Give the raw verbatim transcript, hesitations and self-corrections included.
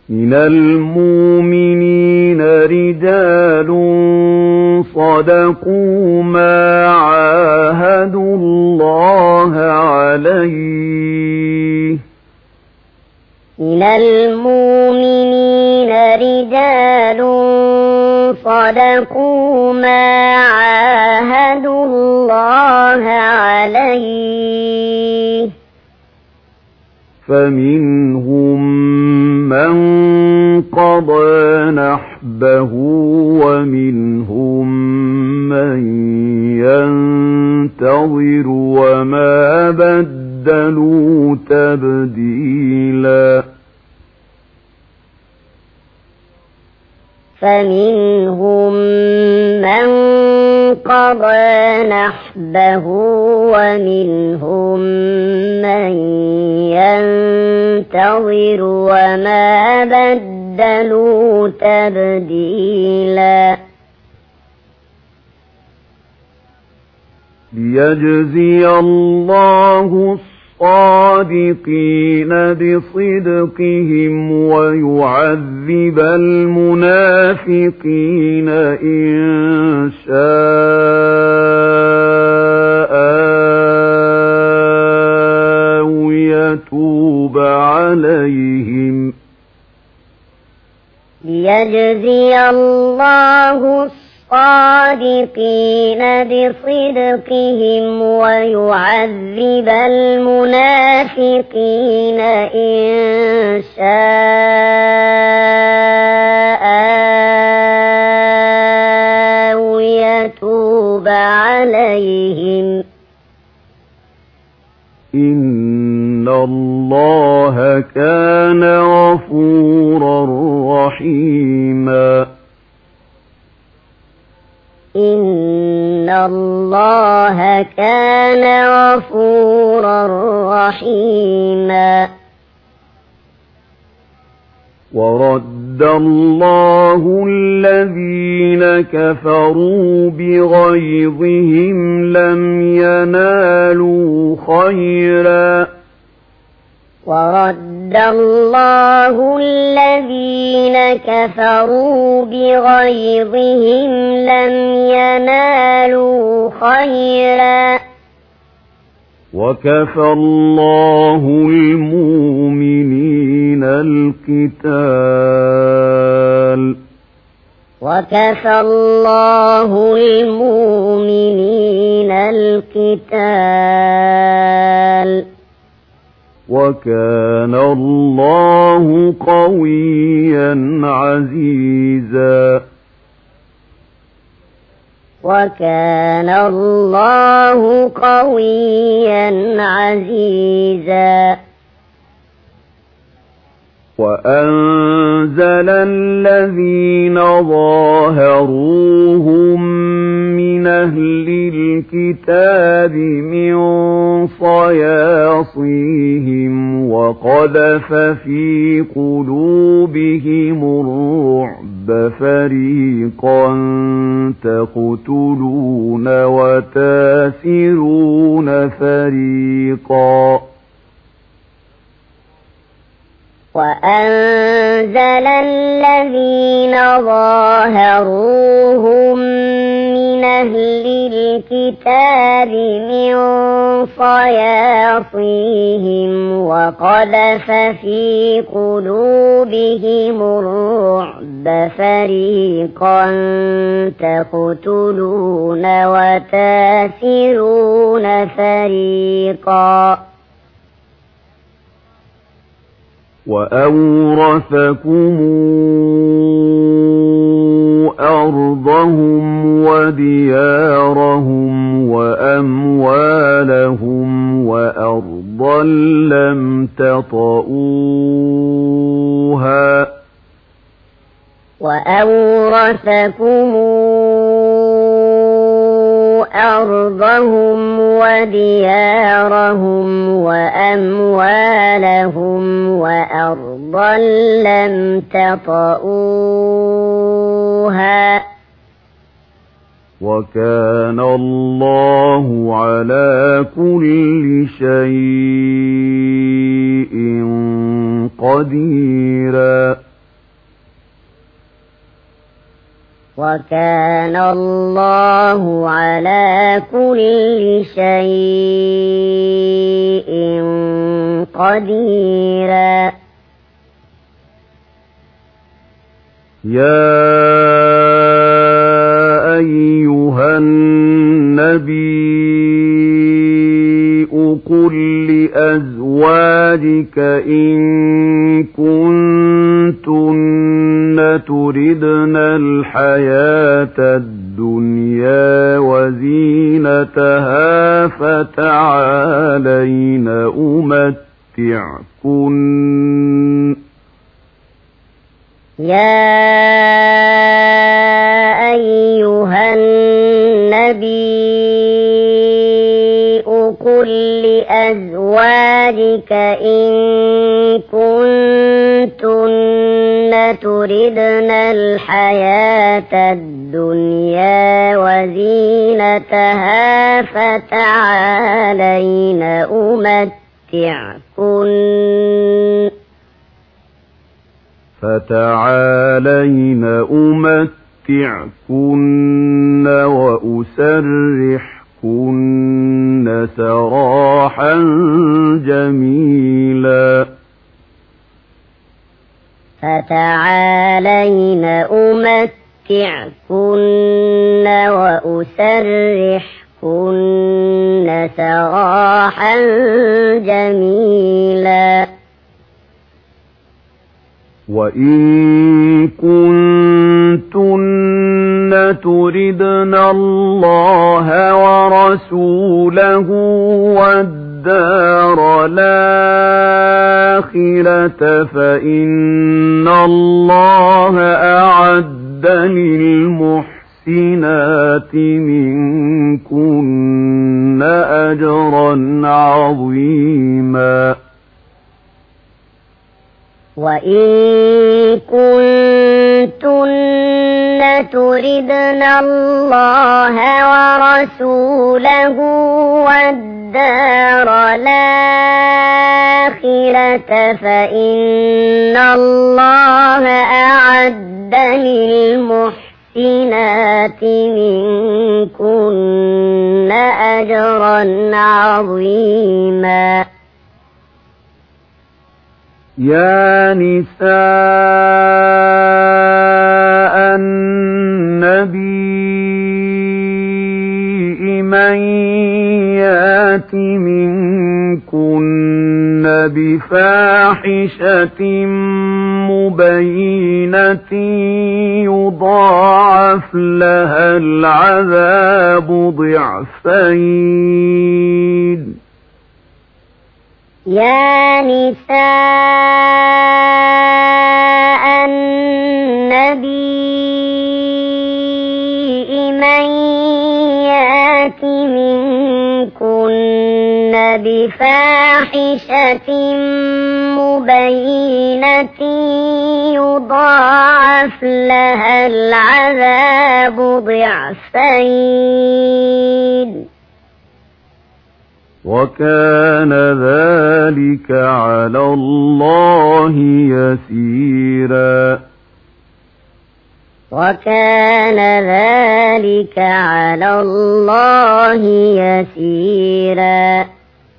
من المؤمنين رجال صدقوا ما عاهدوا الله عليه من المؤمنين رجال صدقوا ما عاهدوا الله عليه فمنهم من قضى نحبه ومنهم من ينتظر وما بدلوا تبديلا فمنهم من قضى نحبه ومنهم من ينتظر وما بدلوا تبديلا ليجزي الله الصادقين بصدقهم ويعذب المنافقين إن شاء أو يتوب عليهم ليجزي الله الصادقين بصدقهم ويعذب المنافقين إن شاء أو يتوب عليهم إن الله كان غفورا رحيما إن الله كان غفورا رحيما ورد الله الذين كفروا بغيظهم لم ينالوا خيرا ورد الله الذين كفروا بغيظهم لم ينالوا خيرا وكفى الله المؤمنين القتال وكفى الله المؤمنين القتال وكان الله قويا عزيزا وكان الله قويا عزيزا وأنزل الذين ظاهروهم من أهل الكتاب من صياصيهم وقذف في قلوبهم الرعب فريقا تقتلون وتاسرون فريقا وأنزل الذين ظاهروهم من أهل الكتاب من صياصيهم وقذف في قلوبهم الرعب فريقا تقتلون وتاسرون فريقا وأورثكم أرضهم وديارهم وأموالهم وأرضا لم تطئوها وأورثكم أرضهم وديارهم وأموالهم وأرضا لم تطئوها وكان الله على كل شيء قديرا وكان الله على كل شيء قديرا يا أيها النبي قل لأزواجك إن كنتن تردن الحياة الدنيا وزينتها فتعالين أمتعكن يا أيها النبي قل لأزواجك إن كنتن تردن الحياة الدنيا وزينتها فتعالين أمتعكن فتعالين أمتعكن وأسرحكن سراحا جميلا فتعالين أمتعكن وأسرحكن سراحا جميلا وإن كنتن تردن الله ورسوله والدار الآخرة فإن الله أعد للمحسنات منكن أجرا عظيما وإن كنتن تردن الله ورسوله والدار الآخرة فإن الله أعد للمحسنات منكن أجرا عظيما يا نساء النبي من يات منكن بفاحشة مبينة يضاعف لها العذاب ضعفين يا نساء النبي من يات منكن بفاحشة مبينة يضاعف لها العذاب ضعفين وكان ذلك على الله يسيرا وكان ذلك على الله يسيرا